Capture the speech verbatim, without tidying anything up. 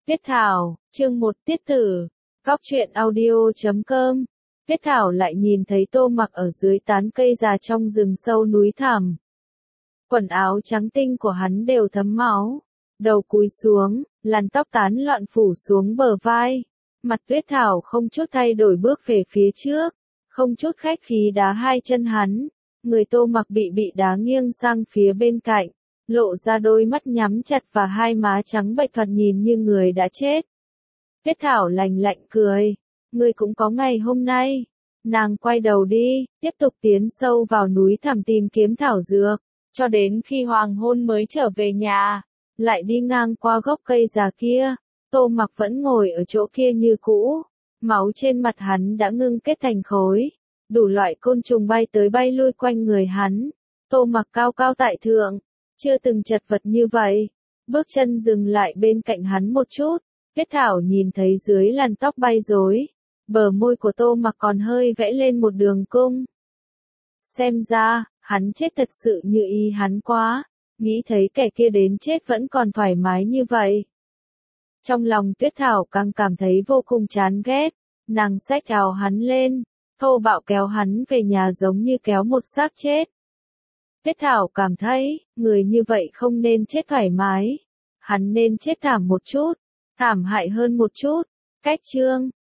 Tuyết Thảo, chương một tiết tử, góc truyện audio chấm com. Tuyết Thảo lại nhìn thấy Tô Mặc ở dưới tán cây già trong rừng sâu núi thẳm. Quần áo trắng tinh của hắn đều thấm máu, đầu cúi xuống, làn tóc tán loạn phủ xuống bờ vai. Mặt Tuyết Thảo không chút thay đổi bước về phía trước, không chút khách khí đá hai chân hắn. Người Tô Mặc bị bị đá nghiêng sang phía bên cạnh, lộ ra đôi mắt nhắm chặt và hai má trắng bệch thoạt nhìn như người đã chết. Tuyết Thảo lạnh lạnh cười, ngươi cũng có ngày hôm nay. Nàng quay đầu đi, tiếp tục tiến sâu vào núi thẳm tìm kiếm thảo dược, cho đến khi hoàng hôn mới trở về nhà, lại đi ngang qua gốc cây già kia. Tô Mặc vẫn ngồi ở chỗ kia như cũ, máu trên mặt hắn đã ngưng kết thành khối, đủ loại côn trùng bay tới bay lui quanh người hắn. Tô Mặc cao cao tại thượng, chưa từng chật vật như vậy, bước chân dừng lại bên cạnh hắn một chút. Tuyết Thảo nhìn thấy dưới làn tóc bay rối, bờ môi của Tô Mặc còn hơi vẽ lên một đường cung. Xem ra, hắn chết thật sự như ý hắn quá, nghĩ thấy kẻ kia đến chết vẫn còn thoải mái như vậy. Trong lòng Tuyết Thảo càng cảm thấy vô cùng chán ghét, nàng xách áo hắn lên, thô bạo kéo hắn về nhà giống như kéo một xác chết. Tuyết Thảo cảm thấy, người như vậy không nên chết thoải mái, hắn nên chết thảm một chút, thảm hại hơn một chút. Cách chương